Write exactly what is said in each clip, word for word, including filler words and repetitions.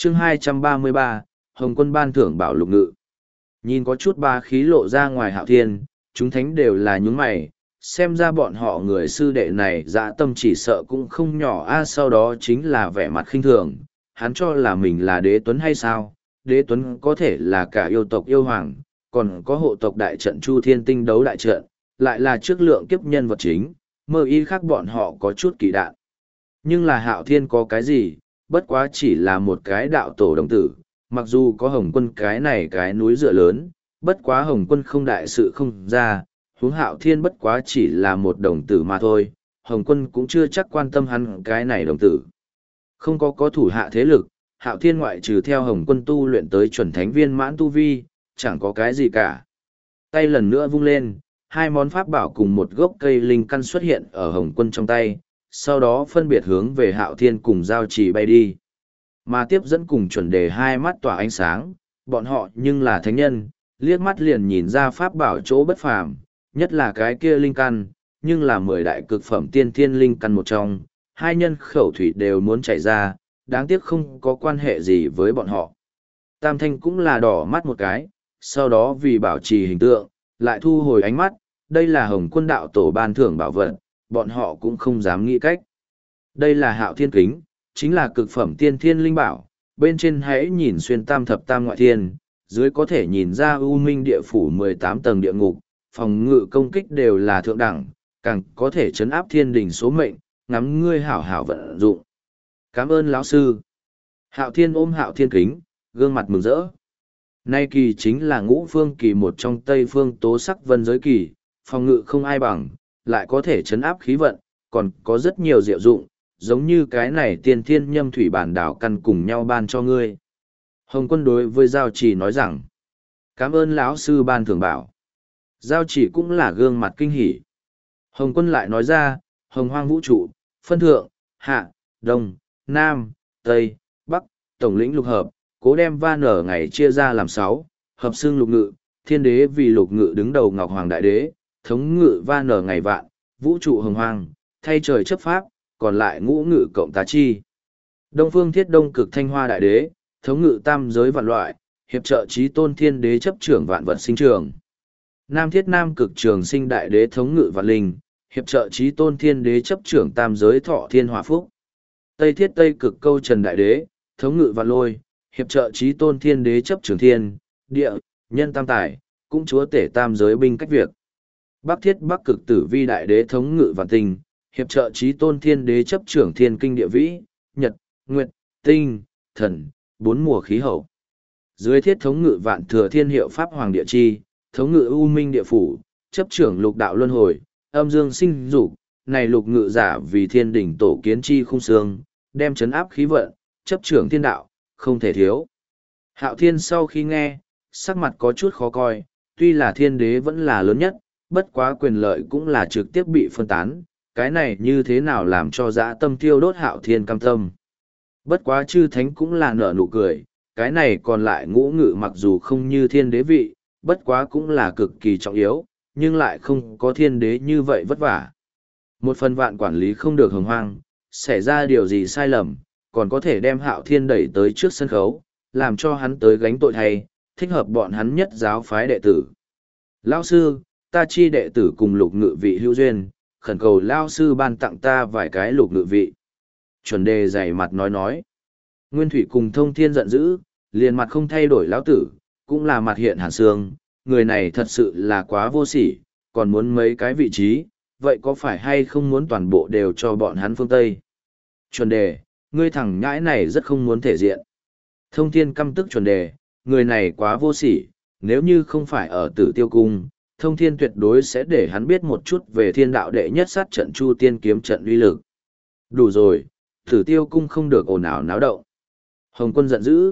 chương hai trăm ba mươi ba, Hồng quân ban thưởng bảo lục ngự. Nhìn có chút ba khí lộ ra ngoài Hạo Thiên, chúng thánh đều là nhúng mày, xem ra bọn họ người sư đệ này dạ tâm chỉ sợ cũng không nhỏ a. Sau đó chính là vẻ mặt khinh thường, hắn cho là mình là đế tuấn hay sao? Đế tuấn có thể là cả yêu tộc yêu hoàng, còn có hộ tộc đại trận Chu Thiên Tinh đấu đại trận, lại là trước lượng kiếp nhân vật chính, mơ y khác bọn họ có chút kỳ đạn. Nhưng là Hạo Thiên có cái gì, bất quá chỉ là một cái đạo tổ đồng tử, mặc dù có Hồng quân cái này cái núi dựa lớn, bất quá Hồng quân không đại sự không ra, huống Hạo Thiên bất quá chỉ là một đồng tử mà thôi, Hồng quân cũng chưa chắc quan tâm hắn cái này đồng tử. Không có có thủ hạ thế lực, Hạo Thiên ngoại trừ theo Hồng quân tu luyện tới chuẩn thánh viên mãn tu vi, chẳng có cái gì cả. Tay lần nữa vung lên, hai món pháp bảo cùng một gốc cây linh căn xuất hiện ở Hồng quân trong tay, sau đó phân biệt hướng về Hạo Thiên cùng giao chỉ bay đi. Mà tiếp dẫn cùng chuẩn đề hai mắt tỏa ánh sáng, bọn họ nhưng là thánh nhân, liếc mắt liền nhìn ra pháp bảo chỗ bất phàm, nhất là cái kia linh căn, nhưng là mười đại cực phẩm tiên thiên linh căn một trong, hai nhân khẩu thủy đều muốn chảy ra, đáng tiếc không có quan hệ gì với bọn họ. Tam Thanh cũng là đỏ mắt một cái, sau đó vì bảo trì hình tượng, lại thu hồi ánh mắt, đây là Hồng quân đạo tổ ban thưởng bảo vật, bọn họ cũng không dám nghĩ cách. Đây là Hạo Thiên kính, chính là cực phẩm tiên thiên linh bảo, bên trên hãy nhìn xuyên tam thập tam ngoại thiên, dưới có thể nhìn ra u minh địa phủ mười tám tầng địa ngục, phòng ngự công kích đều là thượng đẳng, càng có thể chấn áp thiên đình số mệnh, ngắm ngươi hảo hảo vận dụng. Cảm ơn lão sư. Hạo Thiên ôm Hạo Thiên kính, gương mặt mừng rỡ. Nay kỳ chính là ngũ phương kỳ một trong Tây phương tố sắc vân giới kỳ, phòng ngự không ai bằng, lại có thể chấn áp khí vận, còn có rất nhiều diệu dụng, giống như cái này tiên thiên nhâm thủy bản đảo căn cùng nhau ban cho ngươi. Hồng quân đối với Giao Chỉ nói rằng, cảm ơn lão sư ban thưởng bảo. Giao Chỉ cũng là gương mặt kinh hỉ. Hồng quân lại nói ra, hồng hoang vũ trụ, phân thượng, hạ, đông, nam, tây, bắc, tổng lĩnh lục hợp, cố đem va nở ngày chia ra làm sáu, hợp xương lục ngự, thiên đế vì lục ngự đứng đầu ngọc hoàng đại đế, thống ngự va nở ngày vạn, vũ trụ hồng hoang, thay trời chấp pháp, còn lại ngũ ngự cộng tá chi. Đông phương thiết đông cực thanh hoa đại đế, thống ngự tam giới vạn loại, hiệp trợ trí tôn thiên đế chấp trưởng vạn vật sinh trường. Nam thiết nam cực trường sinh đại đế thống ngự vạn linh, hiệp trợ trí tôn thiên đế chấp trưởng tam giới thọ thiên hòa phúc. Tây thiết tây cực câu trần đại đế, thống ngự vạn lôi, hiệp trợ trí tôn thiên đế chấp trưởng thiên, địa, nhân tam tài, cũng chúa tể tam giới binh cách việc. Bắc thiết bắc cực tử vi đại đế thống ngự vạn tinh, hiệp trợ trí tôn thiên đế chấp trưởng thiên kinh địa vĩ, nhật, nguyệt, tinh, thần, bốn mùa khí hậu. Dưới thiết thống ngự vạn thừa thiên hiệu pháp hoàng địa chi, thống ngự u minh địa phủ, chấp trưởng lục đạo luân hồi, âm dương sinh dục, này lục ngự giả vì thiên đỉnh tổ kiến chi khung xương, đem chấn áp khí vận, chấp trưởng thiên đạo, không thể thiếu. Hạo Thiên sau khi nghe, sắc mặt có chút khó coi, tuy là thiên đế vẫn là lớn nhất, bất quá quyền lợi cũng là trực tiếp bị phân tán, cái này như thế nào làm cho dã tâm tiêu đốt Hạo Thiên cam tâm. Bất quá chư thánh cũng là nở nụ cười, cái này còn lại ngũ ngự mặc dù không như thiên đế vị, bất quá cũng là cực kỳ trọng yếu, nhưng lại không có thiên đế như vậy vất vả. Một phần vạn quản lý không được hồng hoang, xảy ra điều gì sai lầm, còn có thể đem Hạo Thiên đẩy tới trước sân khấu, làm cho hắn tới gánh tội thay, thích hợp bọn hắn nhất giáo phái đệ tử. Lão sư, ta chi đệ tử cùng lục ngự vị hữu duyên, khẩn cầu Lão sư ban tặng ta vài cái lục ngự vị. Chuẩn đề dày mặt nói nói. Nguyên Thủy cùng Thông Thiên giận dữ, liền mặt không thay đổi lão tử, cũng là mặt hiện hàn xương, người này thật sự là quá vô sỉ, còn muốn mấy cái vị trí, vậy có phải hay không muốn toàn bộ đều cho bọn hắn phương Tây? Chuẩn đề, ngươi thằng nhãi này rất không muốn thể diện. Thông Thiên căm tức chuẩn đề, người này quá vô sỉ, nếu như không phải ở Tử Tiêu Cung, Thông Thiên tuyệt đối sẽ để hắn biết một chút về thiên đạo đệ nhất sát trận Chu Tiên kiếm trận uy lực. Đủ rồi, Tử Tiêu Cung không được ồn ào náo động. Hồng Quân giận dữ.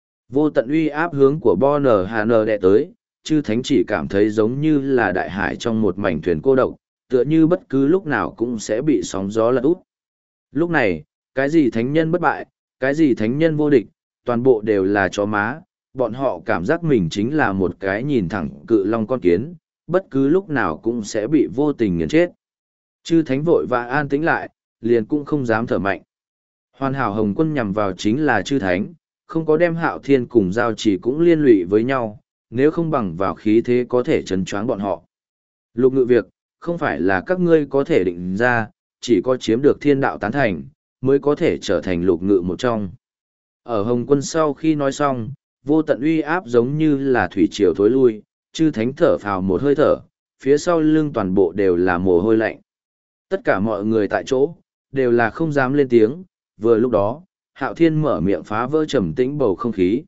Vô tận uy áp hướng của Bo N Hà N đệ tới, chư thánh chỉ cảm thấy giống như là đại hải trong một mảnh thuyền cô độc, tựa như bất cứ lúc nào cũng sẽ bị sóng gió lật úp. Lúc này, cái gì thánh nhân bất bại, cái gì thánh nhân vô địch, toàn bộ đều là chó má, bọn họ cảm giác mình chính là một cái nhìn thẳng cự long con kiến, bất cứ lúc nào cũng sẽ bị vô tình nghiền chết. Chư thánh vội và an tĩnh lại, liền cũng không dám thở mạnh. Hoàn hảo Hồng Quân nhằm vào chính là chư thánh, không có đem Hạo Thiên cùng Giao Chỉ cũng liên lụy với nhau, nếu không bằng vào khí thế có thể chấn choáng bọn họ. Lục ngự việc, không phải là các ngươi có thể định ra, chỉ có chiếm được thiên đạo tán thành, mới có thể trở thành lục ngự một trong. Ở Hồng Quân sau khi nói xong, vô tận uy áp giống như là thủy triều thối lui, chư thánh thở phào một hơi thở, phía sau lưng toàn bộ đều là mồ hôi lạnh. Tất cả mọi người tại chỗ, đều là không dám lên tiếng, vừa lúc đó, Hạo Thiên mở miệng phá vỡ trầm tĩnh bầu không khí.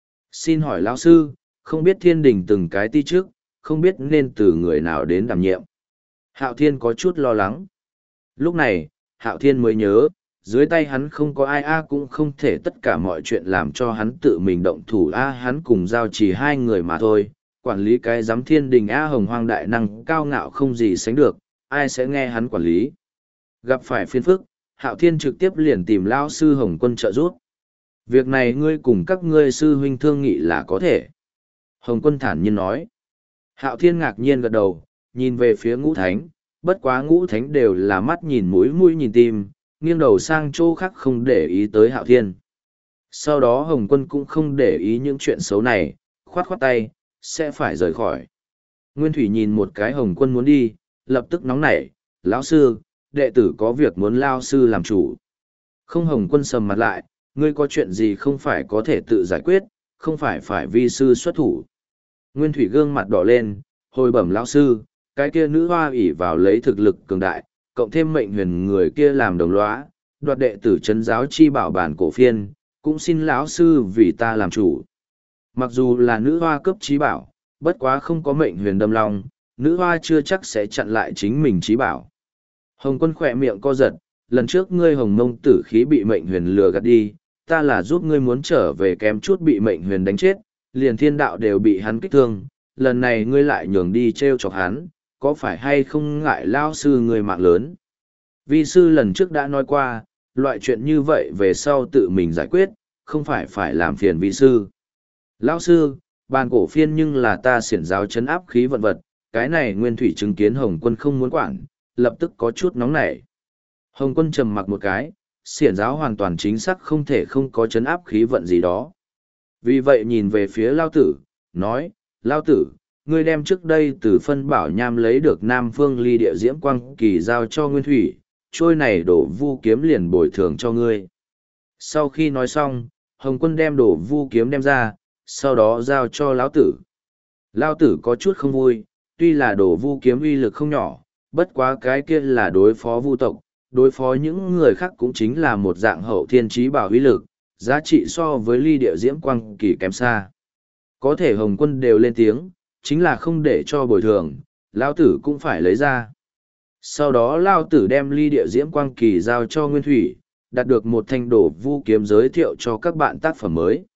Xin hỏi lão sư, không biết thiên đình từng cái ti trước, không biết nên từ người nào đến đảm nhiệm. Hạo Thiên có chút lo lắng. Lúc này, Hạo Thiên mới nhớ, dưới tay hắn không có ai a cũng không thể tất cả mọi chuyện làm cho hắn tự mình động thủ a hắn cùng giao chỉ hai người mà thôi. Quản lý cái giám thiên đình a hồng hoang đại năng cao ngạo không gì sánh được, ai sẽ nghe hắn quản lý. Gặp phải phiền phức, Hạo Thiên trực tiếp liền tìm Lão sư Hồng Quân trợ giúp. Việc này ngươi cùng các ngươi sư huynh thương nghị là có thể. Hồng Quân thản nhiên nói. Hạo Thiên ngạc nhiên gật đầu, nhìn về phía ngũ thánh, bất quá ngũ thánh đều là mắt nhìn mũi mũi nhìn tim, nghiêng đầu sang chỗ khác không để ý tới Hạo Thiên. Sau đó Hồng Quân cũng không để ý những chuyện xấu này, khoát khoát tay, sẽ phải rời khỏi. Nguyên Thủy nhìn một cái Hồng Quân muốn đi, lập tức nóng nảy, lão sư, đệ tử có việc muốn lao sư làm chủ. Không Hồng Quân sầm mặt lại, ngươi có chuyện gì không phải có thể tự giải quyết, không phải phải vi sư xuất thủ. Nguyên Thủy gương mặt đỏ lên, hồi bẩm lão sư, cái kia nữ hoa ỷ vào lấy thực lực cường đại, cộng thêm mệnh huyền người kia làm đồng lõa, đoạt đệ tử trấn giáo chi bảo bản cổ phiên, cũng xin lão sư vì ta làm chủ. Mặc dù là nữ hoa cấp trí bảo, bất quá không có mệnh huyền đâm long, nữ hoa chưa chắc sẽ chặn lại chính mình trí bảo. Hồng Quân khỏe miệng co giật, lần trước ngươi hồng mông tử khí bị mệnh huyền lừa gạt đi, ta là giúp ngươi muốn trở về kém chút bị mệnh huyền đánh chết, liền thiên đạo đều bị hắn kích thương, lần này ngươi lại nhường đi treo chọc hắn, có phải hay không ngại lao sư người mạng lớn. Vi sư lần trước đã nói qua, loại chuyện như vậy về sau tự mình giải quyết, không phải phải làm phiền vi sư. Lão sư, bàn cổ phiên nhưng là ta xiển giáo chấn áp khí vận vật, cái này Nguyên Thủy chứng kiến Hồng Quân không muốn quản, lập tức có chút nóng nảy. Hồng Quân trầm mặc một cái, xiển giáo hoàn toàn chính xác không thể không có chấn áp khí vận gì đó. Vì vậy nhìn về phía Lao Tử, nói, Lao Tử, ngươi đem trước đây từ phân bảo nham lấy được Nam Phương ly địa diễm quang kỳ giao cho Nguyên Thủy, trôi này đổ vu kiếm liền bồi thường cho ngươi. Sau khi nói xong, Hồng Quân đem đổ vu kiếm đem ra, sau đó giao cho Lão Tử. Lão Tử có chút không vui, tuy là đổ vu kiếm uy lực không nhỏ, bất quá cái kia là đối phó vu tộc, đối phó những người khác cũng chính là một dạng hậu thiên trí bảo uy lực, giá trị so với ly địa diễm quang kỳ kém xa. Có thể Hồng Quân đều lên tiếng, chính là không để cho bồi thường, Lão Tử cũng phải lấy ra. Sau đó Lão Tử đem ly địa diễm quang kỳ giao cho Nguyên Thủy, đạt được một thanh đổ vu kiếm giới thiệu cho các bạn tác phẩm mới.